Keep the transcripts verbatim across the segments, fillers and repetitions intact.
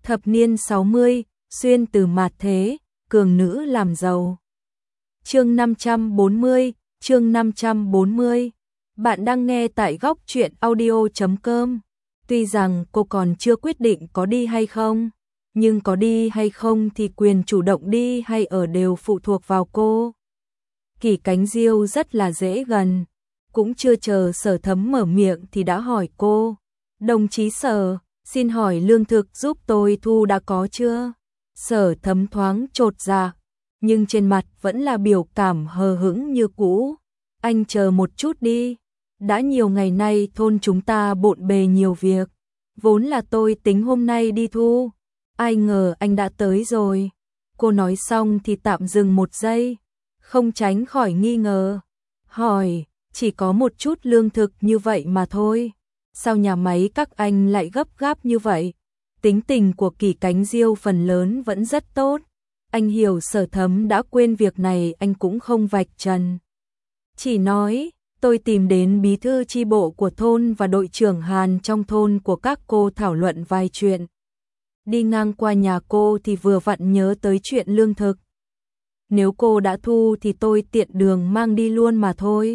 Thập niên sáu mươi, xuyên từ mạt thế, cường nữ làm giàu. Chương năm trăm bốn mươi, chương năm trăm bốn mươi. Bạn đang nghe tại góc truyện audio chấm com. Tuy rằng cô còn chưa quyết định có đi hay không, nhưng có đi hay không thì quyền chủ động đi hay ở đều phụ thuộc vào cô. Kỷ Cánh Diêu rất là dễ gần, cũng chưa chờ Sở Thấm mở miệng thì đã hỏi cô. Đồng chí Sở, xin hỏi lương thực giúp tôi thu đã có chưa? Sở Thấm thoáng chột dạ, nhưng trên mặt vẫn là biểu cảm hờ hững như cũ. Anh chờ một chút đi, đã nhiều ngày nay thôn chúng ta bộn bề nhiều việc, vốn là tôi tính hôm nay đi thu, ai ngờ anh đã tới rồi. Cô nói xong thì tạm dừng một giây, không tránh khỏi nghi ngờ, hỏi, chỉ có một chút lương thực như vậy mà thôi, sao nhà máy các anh lại gấp gáp như vậy? Tính tình của Kỷ Cánh Diêu phần lớn vẫn rất tốt, anh hiểu Sở Thấm đã quên việc này, anh cũng không vạch trần. Chỉ nói, tôi tìm đến bí thư chi bộ của thôn và đội trưởng Hàn trong thôn của các cô thảo luận vài chuyện. Đi ngang qua nhà cô thì vừa vặn nhớ tới chuyện lương thực. Nếu cô đã thu thì tôi tiện đường mang đi luôn mà thôi.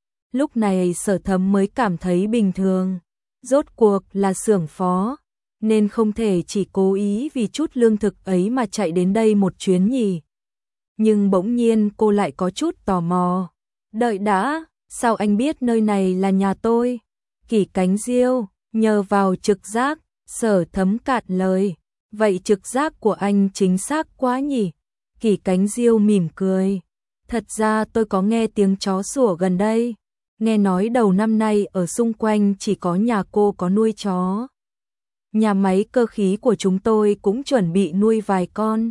Lúc này Sở Thấm mới cảm thấy bình thường, rốt cuộc là xưởng phó, nên không thể chỉ cố ý vì chút lương thực ấy mà chạy đến đây một chuyến nhỉ. Nhưng bỗng nhiên cô lại có chút tò mò. Đợi đã, sao anh biết nơi này là nhà tôi? Kỷ Cánh Diêu, nhờ vào trực giác, Sở Thấm cạn lời. Vậy trực giác của anh chính xác quá nhỉ? Kỷ Cánh Diêu mỉm cười. Thật ra tôi có nghe tiếng chó sủa gần đây. Nghe nói đầu năm nay ở xung quanh chỉ có nhà cô có nuôi chó. Nhà máy cơ khí của chúng tôi cũng chuẩn bị nuôi vài con.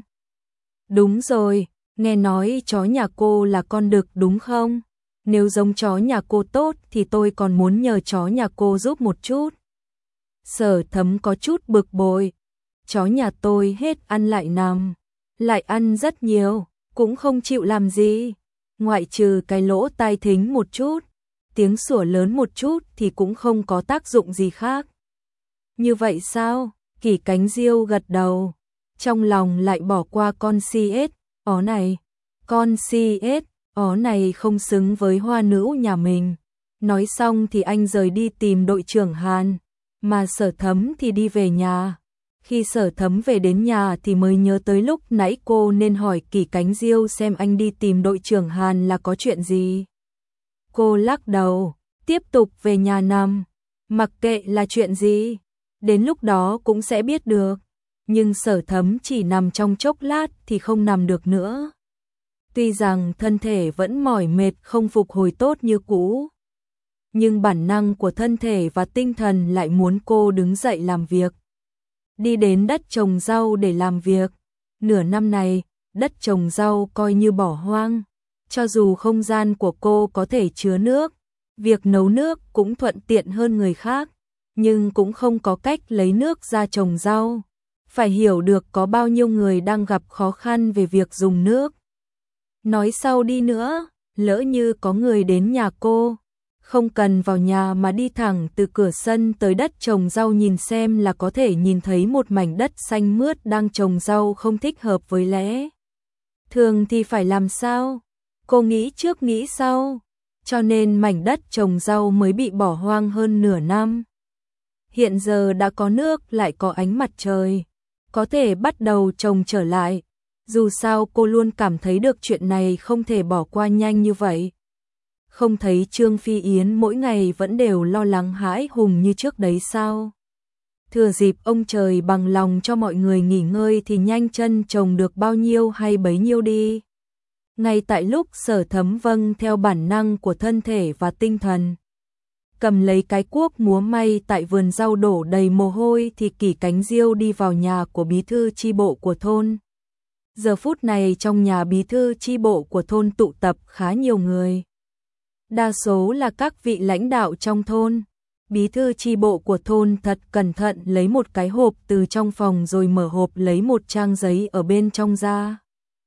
Đúng rồi, nghe nói chó nhà cô là con đực đúng không? Nếu giống chó nhà cô tốt thì tôi còn muốn nhờ chó nhà cô giúp một chút. Sở Thấm có chút bực bội. Chó nhà tôi hết ăn lại nằm, lại ăn rất nhiều, cũng không chịu làm gì. Ngoại trừ cái lỗ tai thính một chút, tiếng sủa lớn một chút thì cũng không có tác dụng gì khác. Như vậy sao? Kỷ Cánh Diêu gật đầu, trong lòng lại bỏ qua con xê ét, ó này, con xê ét, ó này không xứng với hoa nữ nhà mình. Nói xong thì anh rời đi tìm đội trưởng Hàn, mà Sở Thấm thì đi về nhà. Khi Sở Thấm về đến nhà thì mới nhớ tới lúc nãy cô nên hỏi Kỷ Cánh Diêu xem anh đi tìm đội trưởng Hàn là có chuyện gì. Cô lắc đầu, tiếp tục về nhà nằm, mặc kệ là chuyện gì, đến lúc đó cũng sẽ biết được. Nhưng Sở Thấm chỉ nằm trong chốc lát thì không nằm được nữa. Tuy rằng thân thể vẫn mỏi mệt không phục hồi tốt như cũ, nhưng bản năng của thân thể và tinh thần lại muốn cô đứng dậy làm việc. Đi đến đất trồng rau để làm việc. Nửa năm này, đất trồng rau coi như bỏ hoang. Cho dù không gian của cô có thể chứa nước, việc nấu nước cũng thuận tiện hơn người khác, nhưng cũng không có cách lấy nước ra trồng rau. Phải hiểu được có bao nhiêu người đang gặp khó khăn về việc dùng nước. Nói sau đi nữa, lỡ như có người đến nhà cô, không cần vào nhà mà đi thẳng từ cửa sân tới đất trồng rau nhìn xem là có thể nhìn thấy một mảnh đất xanh mướt đang trồng rau không thích hợp với lẽ. Thường thì phải làm sao? Cô nghĩ trước nghĩ sau, cho nên mảnh đất trồng rau mới bị bỏ hoang hơn nửa năm. Hiện giờ đã có nước lại có ánh mặt trời, có thể bắt đầu trồng trở lại. Dù sao cô luôn cảm thấy được chuyện này không thể bỏ qua nhanh như vậy. Không thấy Trương Phi Yến mỗi ngày vẫn đều lo lắng hãi hùng như trước đấy sao? Thừa dịp ông trời bằng lòng cho mọi người nghỉ ngơi thì nhanh chân trồng được bao nhiêu hay bấy nhiêu đi. Ngay tại lúc Sở Thấm vâng theo bản năng của thân thể và tinh thần, cầm lấy cái cuốc múa may tại vườn rau đổ đầy mồ hôi thì Kỷ Cánh Diêu đi vào nhà của bí thư chi bộ của thôn. Giờ phút này trong nhà bí thư chi bộ của thôn tụ tập khá nhiều người. Đa số là các vị lãnh đạo trong thôn. Bí thư chi bộ của thôn thật cẩn thận lấy một cái hộp từ trong phòng rồi mở hộp lấy một trang giấy ở bên trong ra.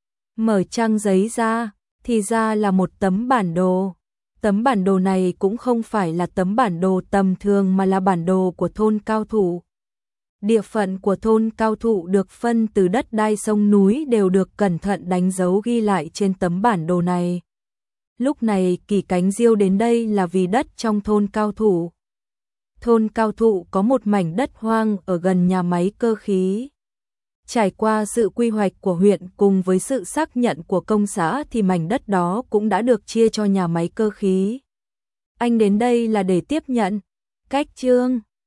Mở trang giấy ra, thì ra là một tấm bản đồ. Tấm bản đồ này cũng không phải là tấm bản đồ tầm thường mà là bản đồ của thôn cao thủ. Địa phận của thôn Cao Thụ được phân từ đất đai sông núi đều được cẩn thận đánh dấu ghi lại trên tấm bản đồ này. Lúc này Kỳ Cánh Diêu đến đây là vì đất trong thôn Cao Thụ. Thôn Cao Thụ có một mảnh đất hoang ở gần nhà máy cơ khí. Trải qua sự quy hoạch của huyện cùng với sự xác nhận của công xã thì mảnh đất đó cũng đã được chia cho nhà máy cơ khí. Anh đến đây là để tiếp nhận. Cách chương